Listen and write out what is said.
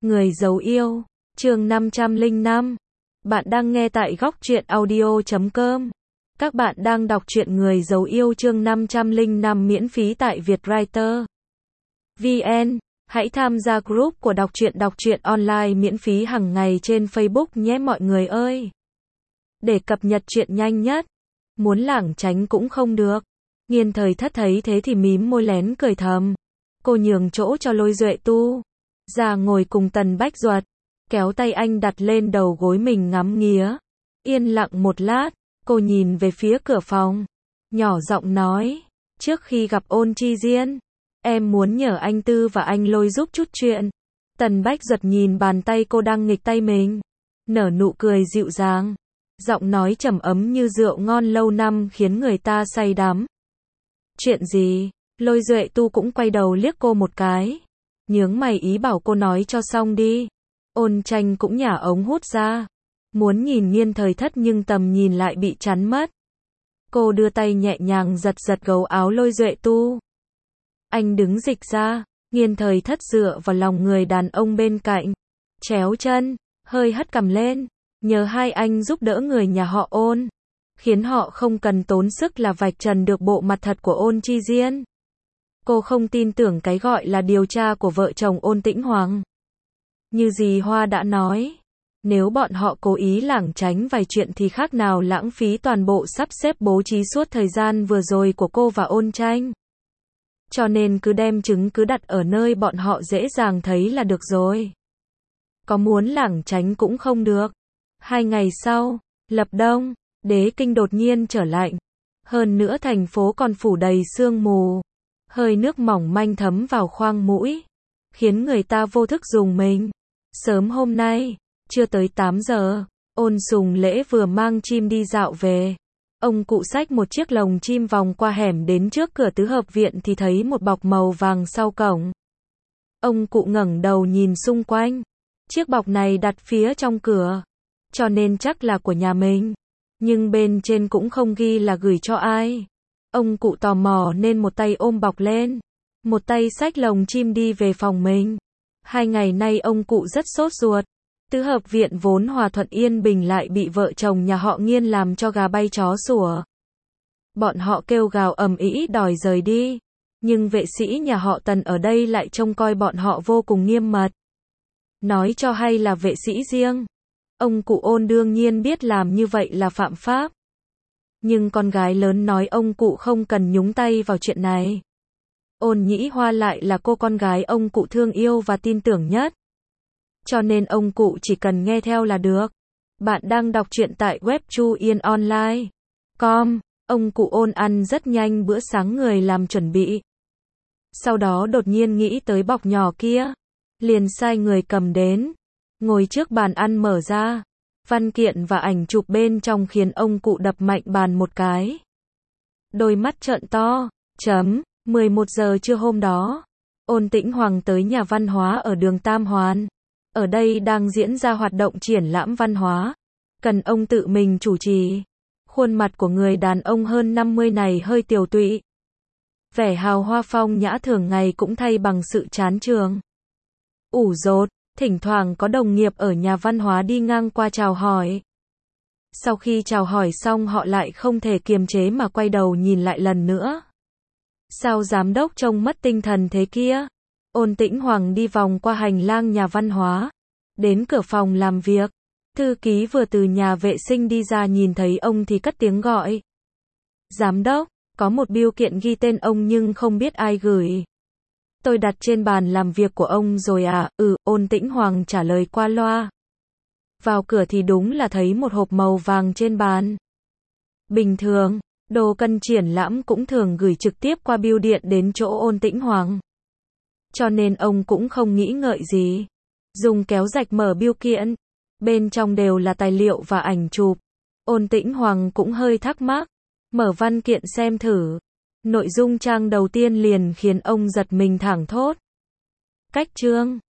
Người giấu yêu, chương 505. Bạn đang nghe tại góc truyện audio.com. Các bạn đang đọc truyện Người giấu yêu chương 505 miễn phí tại Vietwriter VN. Hãy tham gia group của đọc truyện online miễn phí hàng ngày trên Facebook nhé mọi người ơi. Để cập nhật truyện nhanh nhất. Muốn lảng tránh cũng không được. Nghiên Thời Thất thấy thế thì mím môi lén cười thầm. Cô nhường chỗ cho Lôi Duệ Tu ra ngồi cùng Tần Bách Duật, kéo tay anh đặt lên đầu gối mình ngắm nghía. Yên lặng một lát, cô nhìn về phía cửa phòng, nhỏ giọng nói, trước khi gặp Ôn Chi Diên, em muốn nhờ anh Tư và anh Lôi giúp chút chuyện. Tần Bách Duật nhìn bàn tay cô đang nghịch tay mình, nở nụ cười dịu dàng, giọng nói trầm ấm như rượu ngon lâu năm khiến người ta say đắm. Chuyện gì? Lôi Duệ Tu cũng quay đầu liếc cô một cái, nhướng mày ý bảo cô nói cho xong đi. Ôn Tranh cũng nhả ống hút ra, muốn nhìn Nghiên Thời Thất nhưng tầm nhìn lại bị chắn mất. Cô đưa tay nhẹ nhàng giật giật gấu áo Lôi Duệ Tu. Anh đứng dịch ra, Nghiên Thời Thất dựa vào lòng người đàn ông bên cạnh, chéo chân, hơi hất cằm lên, nhờ hai anh giúp đỡ người nhà họ Ôn, khiến họ không cần tốn sức là vạch trần được bộ mặt thật của Ôn Chi Diên. Cô không tin tưởng cái gọi là điều tra của vợ chồng Ôn Tĩnh Hoàng. Như dì Hoa đã nói, nếu bọn họ cố ý lảng tránh vài chuyện thì khác nào lãng phí toàn bộ sắp xếp bố trí suốt thời gian vừa rồi của cô và Ôn Tranh. Cho nên cứ đem chứng cứ đặt ở nơi bọn họ dễ dàng thấy là được rồi. Có muốn lảng tránh cũng không được. 2 ngày sau, lập đông, Đế Kinh đột nhiên trở lạnh. Hơn nữa thành phố còn phủ đầy sương mù. Hơi nước mỏng manh thấm vào khoang mũi, khiến người ta vô thức rùng mình. Sớm hôm nay, chưa tới 8 giờ, Ôn Sùng Lễ vừa mang chim đi dạo về. Ông cụ xách một chiếc lồng chim vòng qua hẻm đến trước cửa tứ hợp viện thì thấy một bọc màu vàng sau cổng. Ông cụ ngẩng đầu nhìn xung quanh. Chiếc bọc này đặt phía trong cửa, cho nên chắc là của nhà mình. Nhưng bên trên cũng không ghi là gửi cho ai. Ông cụ tò mò nên một tay ôm bọc lên, một tay xách lồng chim đi về phòng mình. 2 ngày nay ông cụ rất sốt ruột. Tứ hợp viện vốn hòa thuận yên bình lại bị vợ chồng nhà họ Nghiên làm cho gà bay chó sủa. Bọn họ kêu gào ầm ĩ đòi rời đi, nhưng vệ sĩ nhà họ Tần ở đây lại trông coi bọn họ vô cùng nghiêm mật. Nói cho hay là vệ sĩ riêng. Ông cụ Ôn đương nhiên biết làm như vậy là phạm pháp. Nhưng con gái lớn nói ông cụ không cần nhúng tay vào chuyện này. Ôn Nhĩ Hoa lại là cô con gái ông cụ thương yêu và tin tưởng nhất. Cho nên ông cụ chỉ cần nghe theo là được. Bạn đang đọc truyện tại web chuyenonline.com. Ông cụ Ôn ăn rất nhanh bữa sáng người làm chuẩn bị. Sau đó đột nhiên nghĩ tới bọc nhỏ kia. Liền sai người cầm đến. Ngồi trước bàn ăn mở ra. Văn kiện và ảnh chụp bên trong khiến ông cụ đập mạnh bàn một cái. Đôi mắt trợn to. 11 giờ trưa hôm đó, Ôn Tĩnh Hoàng tới nhà văn hóa ở đường Tam Hoàn. Ở đây đang diễn ra hoạt động triển lãm văn hóa. Cần ông tự mình chủ trì. Khuôn mặt của người đàn ông hơn 50 này hơi tiều tụy. Vẻ hào hoa phong nhã thường ngày cũng thay bằng sự chán chường, ủ rột. Thỉnh thoảng có đồng nghiệp ở nhà văn hóa đi ngang qua chào hỏi. Sau khi chào hỏi xong họ lại không thể kiềm chế mà quay đầu nhìn lại lần nữa. Sao giám đốc trông mất tinh thần thế kia? Ôn Tĩnh Hoàng đi vòng qua hành lang nhà văn hóa, đến cửa phòng làm việc. Thư ký vừa từ nhà vệ sinh đi ra nhìn thấy ông thì cất tiếng gọi. Giám đốc, có một bưu kiện ghi tên ông nhưng không biết ai gửi. Tôi đặt trên bàn làm việc của ông rồi à? Ôn Tĩnh Hoàng trả lời qua loa. Vào cửa thì đúng là thấy một hộp màu vàng trên bàn. Bình thường, đồ cần triển lãm cũng thường gửi trực tiếp qua bưu điện đến chỗ Ôn Tĩnh Hoàng. Cho nên ông cũng không nghĩ ngợi gì. Dùng kéo rạch mở bưu kiện. Bên trong đều là tài liệu và ảnh chụp. Ôn Tĩnh Hoàng cũng hơi thắc mắc. Mở văn kiện xem thử. Nội dung trang đầu tiên liền khiến ông giật mình thảng thốt. Cách chương